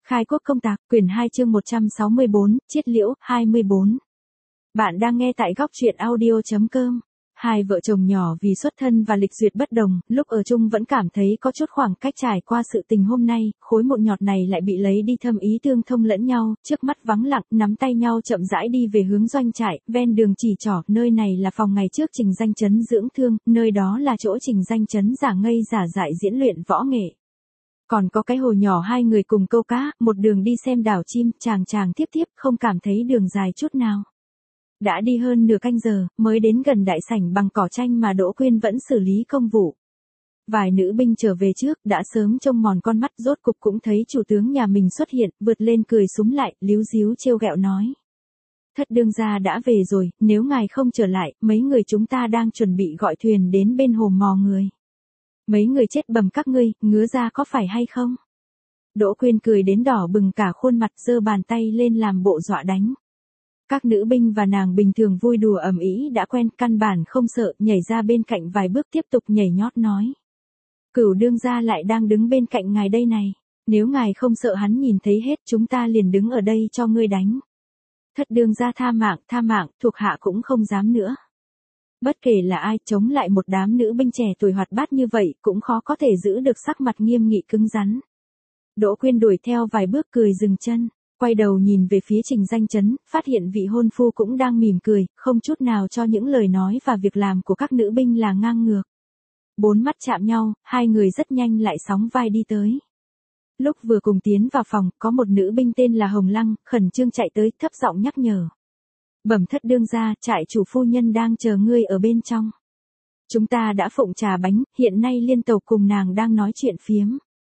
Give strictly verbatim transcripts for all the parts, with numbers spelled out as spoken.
Khai quốc công tạc, quyển hai chương một trăm sáu mươi bốn, chiết liễu, hai mươi bốn. Bạn đang nghe tại góc truyện audio chấm com. Hai vợ chồng nhỏ vì xuất thân và lịch duyệt bất đồng, lúc ở chung vẫn cảm thấy có chút khoảng cách. Trải qua sự tình hôm nay, khối mụn nhọt này lại bị lấy đi thâm ý tương thông lẫn nhau, trước mắt vắng lặng, nắm tay nhau chậm rãi đi về hướng doanh trại, ven đường chỉ trỏ, nơi này là phòng ngày trước Trình Danh Chấn dưỡng thương, nơi đó là chỗ Trình Danh Chấn giả ngây giả dại diễn luyện võ nghệ. Còn có cái hồ nhỏ hai người cùng câu cá, một đường đi xem đảo chim, chàng chàng tiếp tiếp, không cảm thấy đường dài chút nào. Đã đi hơn nửa canh giờ, mới đến gần đại sảnh bằng cỏ tranh mà Đỗ Quyên vẫn xử lý công vụ. Vài nữ binh trở về trước, đã sớm trông mòn con mắt, rốt cục cũng thấy chủ tướng nhà mình xuất hiện, vượt lên cười súm lại, líu díu trêu ghẹo nói. Thất đương gia đã về rồi, nếu ngài không trở lại, mấy người chúng ta đang chuẩn bị gọi thuyền đến bên hồ mò người. Mấy người chết bầm các ngươi, ngứa ra có phải hay không? Đỗ Quyên cười đến đỏ bừng cả khuôn mặt, giơ bàn tay lên làm bộ dọa đánh. Các nữ binh và nàng bình thường vui đùa ầm ĩ đã quen, căn bản không sợ, nhảy ra bên cạnh vài bước tiếp tục nhảy nhót nói. Cửu đương gia lại đang đứng bên cạnh ngài đây này, nếu ngài không sợ hắn nhìn thấy hết, chúng ta liền đứng ở đây cho ngươi đánh. Thất đương gia tha mạng, tha mạng, thuộc hạ cũng không dám nữa. Bất kể là ai, chống lại một đám nữ binh trẻ tuổi hoạt bát như vậy, cũng khó có thể giữ được sắc mặt nghiêm nghị cứng rắn. Đỗ Quyên đuổi theo vài bước cười dừng chân, quay đầu nhìn về phía Trình Danh Chấn, phát hiện vị hôn phu cũng đang mỉm cười, không chút nào cho những lời nói và việc làm của các nữ binh là ngang ngược. Bốn mắt chạm nhau, hai người rất nhanh lại sóng vai đi tới. Lúc vừa cùng tiến vào phòng, có một nữ binh tên là Hồng Lăng, khẩn trương chạy tới, thấp giọng nhắc nhở. Bẩm thất đương gia, trại chủ phu nhân đang chờ ngươi ở bên trong. Chúng ta đã phụng trà bánh, hiện nay liên tộc cùng nàng đang nói chuyện phiếm.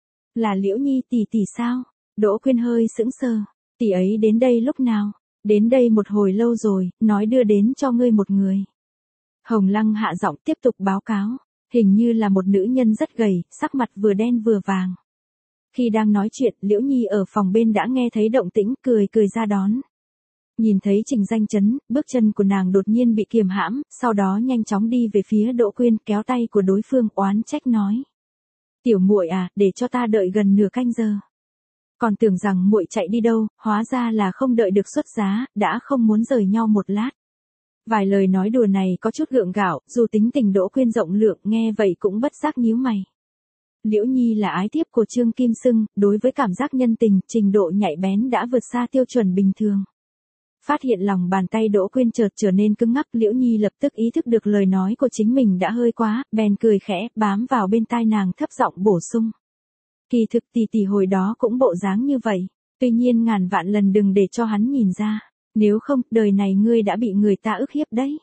Là Liễu Nhi tỷ tỷ sao? Đỗ Quyên hơi sững sờ. Tỷ ấy đến đây lúc nào? Đến đây một hồi lâu rồi, nói đưa đến cho ngươi một người. Hồng Lăng hạ giọng tiếp tục báo cáo. Hình như là một nữ nhân rất gầy, sắc mặt vừa đen vừa vàng. Khi đang nói chuyện, Liễu Nhi ở phòng bên đã nghe thấy động tĩnh, cười cười ra đón. Nhìn thấy Trình Danh Chấn, bước chân của nàng đột nhiên bị kiềm hãm, sau đó nhanh chóng đi về phía Đỗ Quyên, kéo tay của đối phương oán trách nói. Tiểu muội à, để cho ta đợi gần nửa canh giờ. Còn tưởng rằng muội chạy đi đâu, hóa ra là không đợi được xuất giá, đã không muốn rời nhau một lát. Vài lời nói đùa này có chút gượng gạo, dù tính tình Đỗ Quyên rộng lượng, nghe vậy cũng bất giác nhíu mày. Liễu Nhi là ái thiếp của Trương Kim Sưng, đối với cảm giác nhân tình, trình độ nhạy bén đã vượt xa tiêu chuẩn bình thường. Phát hiện lòng bàn tay Đỗ Quyên chợt trở nên cứng ngắc, Liễu Nhi lập tức ý thức được lời nói của chính mình đã hơi quá, bèn cười khẽ, bám vào bên tai nàng thấp giọng bổ sung. Kỳ thực tỷ tỷ hồi đó cũng bộ dáng như vậy, tuy nhiên ngàn vạn lần đừng để cho hắn nhìn ra, nếu không, đời này ngươi đã bị người ta ức hiếp đấy.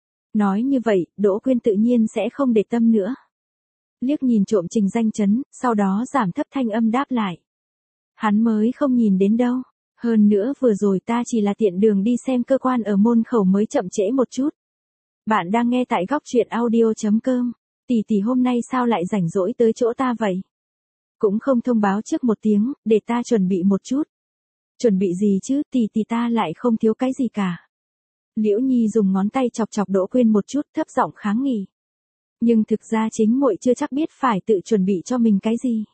Nói như vậy, Đỗ Quyên tự nhiên sẽ không để tâm nữa. Liếc nhìn trộm Trình Danh Chấn, sau đó giảm thấp thanh âm đáp lại. Hắn mới không nhìn đến đâu. Hơn nữa vừa rồi ta chỉ là tiện đường đi xem cơ quan ở môn khẩu mới chậm trễ một chút. Bạn đang nghe tại góc truyện audio chấm com. Tỷ tỷ hôm nay sao lại rảnh rỗi tới chỗ ta vậy? Cũng không thông báo trước một tiếng, để ta chuẩn bị một chút. Chuẩn bị gì chứ, tỷ tỷ ta lại không thiếu cái gì cả. Liễu Nhi dùng ngón tay chọc chọc Đỗ Quyên một chút, thấp giọng kháng nghị. Nhưng thực ra chính muội chưa chắc biết phải tự chuẩn bị cho mình cái gì.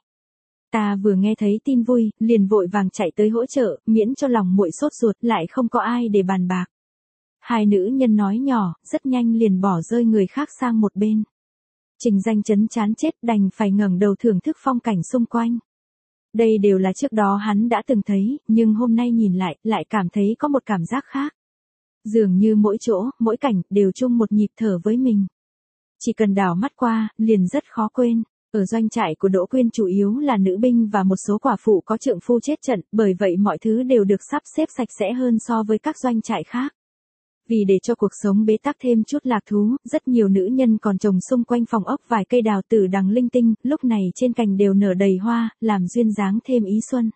Ta vừa nghe thấy tin vui, liền vội vàng chạy tới hỗ trợ, miễn cho lòng muội sốt ruột, lại không có ai để bàn bạc. Hai nữ nhân nói nhỏ, rất nhanh liền bỏ rơi người khác sang một bên. Trình Danh Chấn chán chết, đành phải ngẩng đầu thưởng thức phong cảnh xung quanh. Đây đều là trước đó hắn đã từng thấy, nhưng hôm nay nhìn lại, lại cảm thấy có một cảm giác khác. Dường như mỗi chỗ, mỗi cảnh, đều chung một nhịp thở với mình. Chỉ cần đảo mắt qua, liền rất khó quên. Ở doanh trại của Đỗ Quyên chủ yếu là nữ binh và một số quả phụ có trượng phu chết trận, bởi vậy mọi thứ đều được sắp xếp sạch sẽ hơn so với các doanh trại khác. Vì để cho cuộc sống bế tắc thêm chút lạc thú, rất nhiều nữ nhân còn trồng xung quanh phòng ốc vài cây đào tử đằng linh tinh, lúc này trên cành đều nở đầy hoa, làm duyên dáng thêm ý xuân.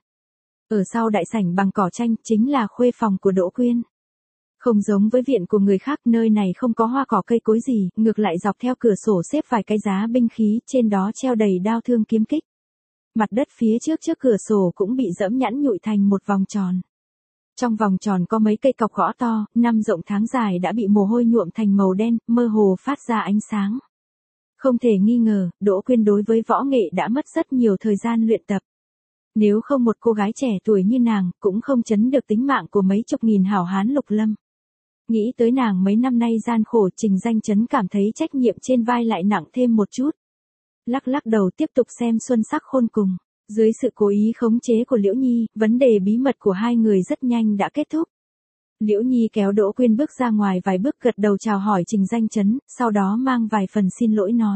Ở sau đại sảnh bằng cỏ tranh chính là khuê phòng của Đỗ Quyên. Không giống với viện của người khác, nơi này không có hoa cỏ cây cối gì, ngược lại dọc theo cửa sổ xếp vài cái giá binh khí, trên đó treo đầy đao thương kiếm kích. Mặt đất phía trước trước cửa sổ cũng bị dẫm nhẵn nhụi thành một vòng tròn. Trong vòng tròn có mấy cây cọc gõ to, năm rộng tháng dài đã bị mồ hôi nhuộm thành màu đen, mơ hồ phát ra ánh sáng. Không thể nghi ngờ, Đỗ Quyên đối với võ nghệ đã mất rất nhiều thời gian luyện tập. Nếu không một cô gái trẻ tuổi như nàng, cũng không trấn được tính mạng của mấy chục nghìn hảo hán lục lâm. Nghĩ tới nàng mấy năm nay gian khổ, Trình Danh Chấn cảm thấy trách nhiệm trên vai lại nặng thêm một chút. Lắc lắc đầu tiếp tục xem xuân sắc khôn cùng. Dưới sự cố ý khống chế của Liễu Nhi, vấn đề bí mật của hai người rất nhanh đã kết thúc. Liễu Nhi kéo Đỗ Quyên bước ra ngoài vài bước, gật đầu chào hỏi Trình Danh Chấn, sau đó mang vài phần xin lỗi nói.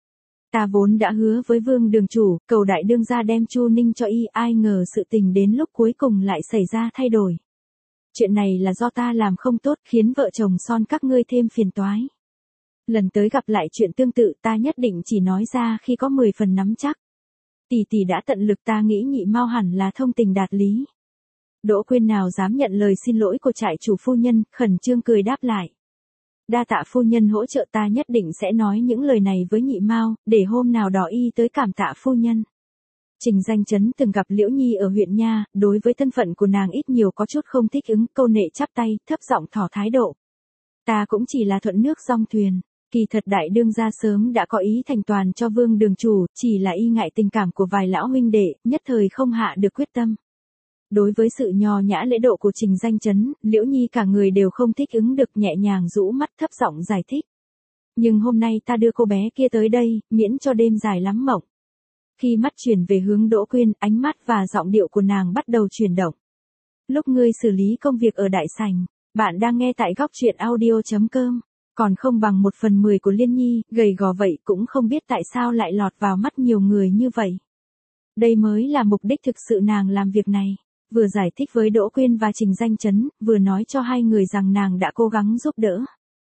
Ta vốn đã hứa với Vương đường chủ, cầu đại đương gia đem Chu Ninh cho y, ai ngờ sự tình đến lúc cuối cùng lại xảy ra thay đổi. Chuyện này là do ta làm không tốt, khiến vợ chồng son các ngươi thêm phiền toái. Lần tới gặp lại chuyện tương tự ta nhất định chỉ nói ra khi có mười phần nắm chắc. Tỷ tỷ đã tận lực, ta nghĩ Nhị Mao hẳn là thông tình đạt lý. Đỗ Quyên nào dám nhận lời xin lỗi của trại chủ phu nhân, khẩn trương cười đáp lại. Đa tạ phu nhân hỗ trợ, ta nhất định sẽ nói những lời này với Nhị Mao, để hôm nào đó y tới cảm tạ phu nhân. Trình Danh Chấn từng gặp Liễu Nhi ở huyện nha, đối với thân phận của nàng ít nhiều có chút không thích ứng, câu nệ chắp tay, thấp giọng tỏ thái độ. Ta cũng chỉ là thuận nước dong thuyền, kỳ thật đại đương gia sớm đã có ý thành toàn cho Vương đường chủ, chỉ là y ngại tình cảm của vài lão huynh đệ, nhất thời không hạ được quyết tâm. Đối với sự nho nhã lễ độ của Trình Danh Chấn, Liễu Nhi cả người đều không thích ứng được, nhẹ nhàng rũ mắt thấp giọng giải thích. Nhưng hôm nay ta đưa cô bé kia tới đây, miễn cho đêm dài lắm mộng. Khi mắt chuyển về hướng Đỗ Quyên, ánh mắt và giọng điệu của nàng bắt đầu chuyển động. Lúc ngươi xử lý công việc ở đại sảnh, bạn đang nghe tại góc truyện audio chấm com, còn không bằng một phần mười của Liên Nhi, gầy gò vậy cũng không biết tại sao lại lọt vào mắt nhiều người như vậy. Đây mới là mục đích thực sự nàng làm việc này. Vừa giải thích với Đỗ Quyên và Trình Danh Chấn, vừa nói cho hai người rằng nàng đã cố gắng giúp đỡ.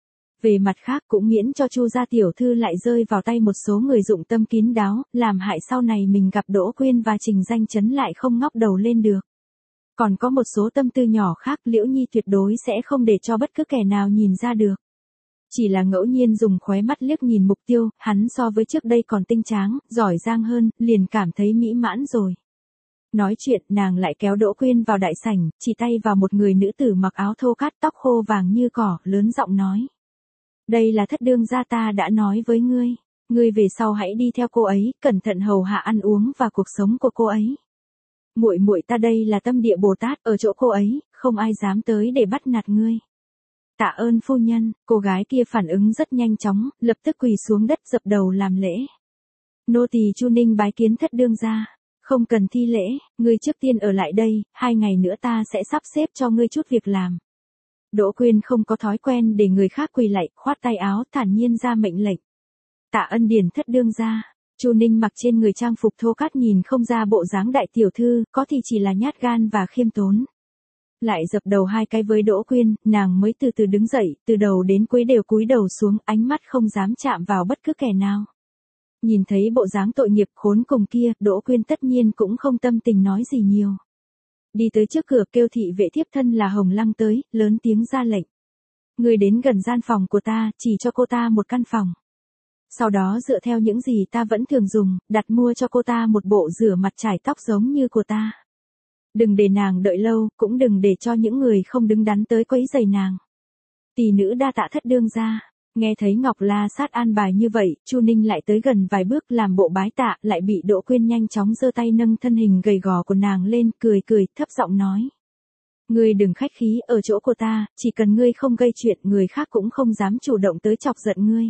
Về mặt khác cũng miễn cho Chu gia tiểu thư lại rơi vào tay một số người dụng tâm kín đáo, làm hại sau này mình gặp Đỗ Quyên và Trình Danh Chấn lại không ngóc đầu lên được. Còn có một số tâm tư nhỏ khác Liễu Nhi tuyệt đối sẽ không để cho bất cứ kẻ nào nhìn ra được. Chỉ là ngẫu nhiên dùng khóe mắt liếc nhìn mục tiêu, hắn so với trước đây còn tinh tráng, giỏi giang hơn, liền cảm thấy mỹ mãn rồi. Nói chuyện, nàng lại kéo Đỗ Quyên vào đại sảnh, chỉ tay vào một người nữ tử mặc áo thô cát, tóc khô vàng như cỏ, lớn giọng nói. Đây là thất đương gia ta đã nói với ngươi, ngươi về sau hãy đi theo cô ấy, cẩn thận hầu hạ ăn uống và cuộc sống của cô ấy. Muội muội ta đây là tâm địa Bồ Tát, ở chỗ cô ấy, không ai dám tới để bắt nạt ngươi. Tạ ơn phu nhân, cô gái kia phản ứng rất nhanh chóng, lập tức quỳ xuống đất dập đầu làm lễ. Nô tỳ Chu Ninh bái kiến thất đương gia. Không cần thi lễ, ngươi trước tiên ở lại đây, hai ngày nữa ta sẽ sắp xếp cho ngươi chút việc làm. Đỗ Quyên không có thói quen để người khác quỳ lạy, khoát tay áo thản nhiên ra mệnh lệnh. Tạ ân điển thất đương gia. Chu Ninh mặc trên người trang phục thô cát nhìn không ra bộ dáng đại tiểu thư, có thì chỉ là nhát gan và khiêm tốn. Lại dập đầu hai cái với Đỗ Quyên, nàng mới từ từ đứng dậy, từ đầu đến cuối đều cúi đầu xuống, ánh mắt không dám chạm vào bất cứ kẻ nào. Nhìn thấy bộ dáng tội nghiệp khốn cùng kia, Đỗ Quyên tất nhiên cũng không tâm tình nói gì nhiều. Đi tới trước cửa kêu thị vệ thiếp thân là Hồng Lăng tới, lớn tiếng ra lệnh. Người đến gần gian phòng của ta, chỉ cho cô ta một căn phòng. Sau đó dựa theo những gì ta vẫn thường dùng, đặt mua cho cô ta một bộ rửa mặt chải tóc giống như của ta. Đừng để nàng đợi lâu, cũng đừng để cho những người không đứng đắn tới quấy rầy nàng. Tỷ nữ đa tạ thất đương gia. Nghe thấy Ngọc La Sát an bài như vậy, Chu Ninh lại tới gần vài bước làm bộ bái tạ, lại bị Đỗ Quyên nhanh chóng giơ tay nâng thân hình gầy gò của nàng lên, cười cười, thấp giọng nói. Ngươi đừng khách khí, ở chỗ của ta, chỉ cần ngươi không gây chuyện, người khác cũng không dám chủ động tới chọc giận ngươi.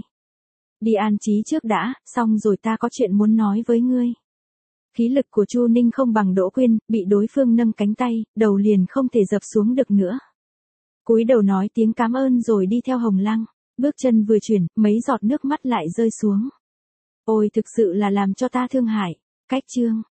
Đi an trí trước đã, xong rồi ta có chuyện muốn nói với ngươi. Khí lực của Chu Ninh không bằng Đỗ Quyên, bị đối phương nâng cánh tay, đầu liền không thể dập xuống được nữa. Cúi đầu nói tiếng cảm ơn rồi đi theo Hồng Lăng. Bước chân vừa chuyển, mấy giọt nước mắt lại rơi xuống. Ôi thực sự là làm cho ta thương hại. Cách chương.